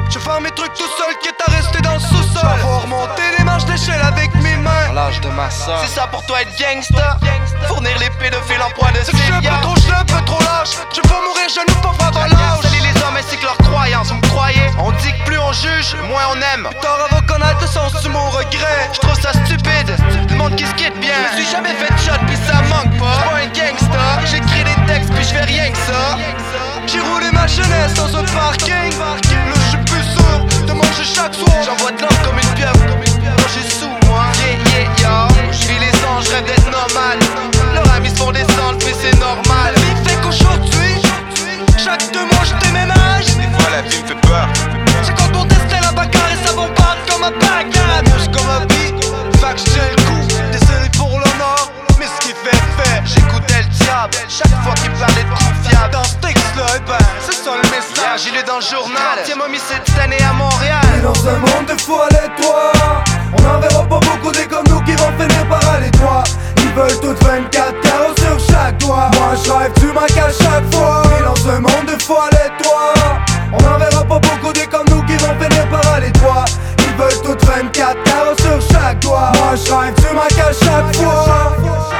Je vais faire mes trucs tout seul, quitte à rester dans le sous-sol. Je vais remonter les marches d'échelle avec mes mains. À l'âge de ma soeur. C'est ça pour toi être gangsta. Fournir les pédophiles en point de C'est que je suis un peu trop gelé, un peu trop lâche. Je vais mourir genou pour pas avoir l'âge. Salut les hommes ainsi que leurs croyances, vous me croyez? On dit que plus on juge, moins on aime. Tard va connaître le sens du mot regret. Je trouve ça stupide, le monde qui se quitte bien. Je me suis jamais fait de shot pis ça manque pas. J'suis pas un gangsta, j'écris des textes puis j'fais rien que ça. J'ai roulé ma jeunesse dans un parking. Là je suis plus sûr de manger chaque soir. J'envoie de l'or comme une pieuvre, quand j'ai sous moi. Yeah, yo, j'vis les anges, rêve d'être normal. Leurs amis se font descendre puis c'est normal. La vie fait qu'aujourd'hui, chaque 2 mois je déménage. Des fois la vie me fait peur. C'est quand on testait la bagarre et ça bombarde comme un bagad. Moi j'suis comme un beat, fait que j'tiens le coup. Désolé pour l'honneur, mais ce qui fait fait. J'écoutais le diable, chaque fois qu'il me parlait de coups fiables. Dans ce texte-là, eh ben, c'est ça le Hier message. j'ai lu dans le journal, tiens homicide cette année à Montréal. Et dans un monde de fous aléatoires, on n'en verra pas beaucoup des comme nous qui vont finir par aller droit. Ils veulent toutes 24 carreaux sur chaque doigt. Moi je rêve du Mac à chaque fois. Et dans un monde de fous aléatoires, on n'en verra pas beaucoup des comme nous qui vont finir par aller droit. Ils veulent toutes 24 carreaux sur chaque doigt. Moi je rêve du Mac à chaque fois.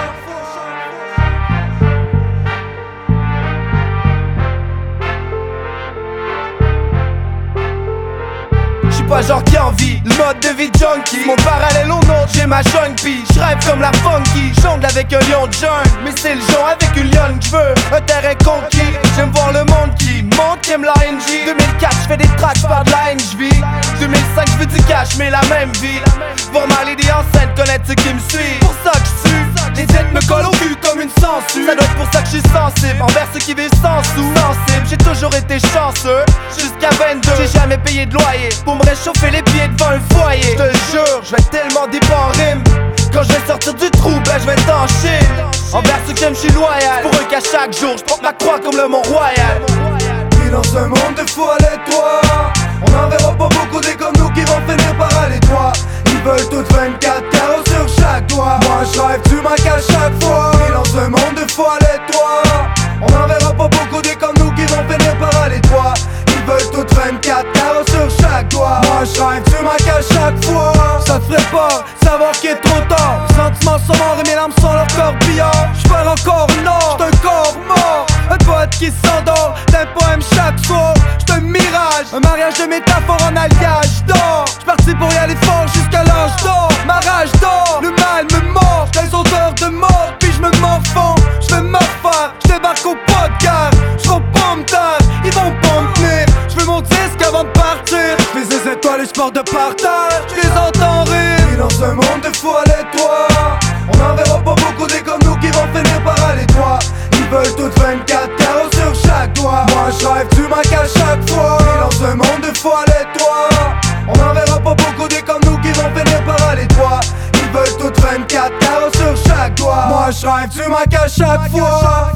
Pas genre qui envie, le mode de vie junkie. Mon parallèle au nôtre, j'ai ma jungle pie. J'rêve comme la funky, jongle avec un lion de jungle. Mais c'est le genre avec une lionne, j'veux un terrain conquis. J'aime voir le monde qui monte, qui aime la NG. 2004, j'fais des tracks, j'pars de la NGV. 2005, j'veux du cash, mais la même vie. Voir ma lady enceinte, connaître ceux qui me suivent. Pour ça que j'suis, les têtes me collent au cul comme une censure. Ça doit être pour ça que j'suis sensible, envers ceux qui vivent sans sous. Sensible, j'ai toujours été chanceux, jusqu'à 22. J'ai jamais payé de loyer pour me réchauffer les pieds devant un foyer. J'te jure, j'vais tellement dépendre en rime. Quand j'vais sortir du trou, ben j'vais t'en chier. Envers ceux qui aiment, j'suis loyal. Pour eux qu'à chaque jour, j'porte ma croix comme le Mont Royal. Et dans un monde de fous aléatoires, on n'en verra pas beaucoup des comme nous qui vont finir par aller droit. Ils veulent toutes 24 carreaux sur chaque doigt. Moi j'rêve du Mac à chaque fois. Et dans un monde de fous aléatoires, on n'en verra pas beaucoup des comme nous qui vont finir par aller droit. Ils veulent toutes 24 carreaux sur chaque doigt. Moi j'rêve du Mac à chaque fois. Ça te ferait pas savoir qu'il est trop tard. Sentiments sont morts et mes larmes sont leur corbillard. J'perds encore nord, j'suis un corps mort. Un poète qui s'endort d'un poème chaque soir. J'suis un mirage, un mariage de métaphores en alliage. J'dors, j'suis parti pour y aller fort jusqu'à l'âge d'or. Ma rage d'or, le mal me mord. J'suis les odeurs de mort, puis j'me morfonds. J'vais m'affaire, j'débarque au pas de gare. J'vaux pas me taire, ils vont pas me tenir. J'veux mon disque avant de partir. J'fais des étoiles et j'porte de partage. J'les entends rire. Et dans un monde de fous aléatoires, on n'en verra pas beaucoup des comme nous qui vont finir par aller droit. Ils veulent toutes 24 carreaux sur chaque doigt. Moi j'rêve du Mac à chaque fois. Et dans un monde de fous aléatoires, on n'en verra pas beaucoup des comme nous qui vont finir par aller droit. Ils veulent toutes 24 carreaux sur chaque doigt. Moi j'rêve du Mac à chaque fois.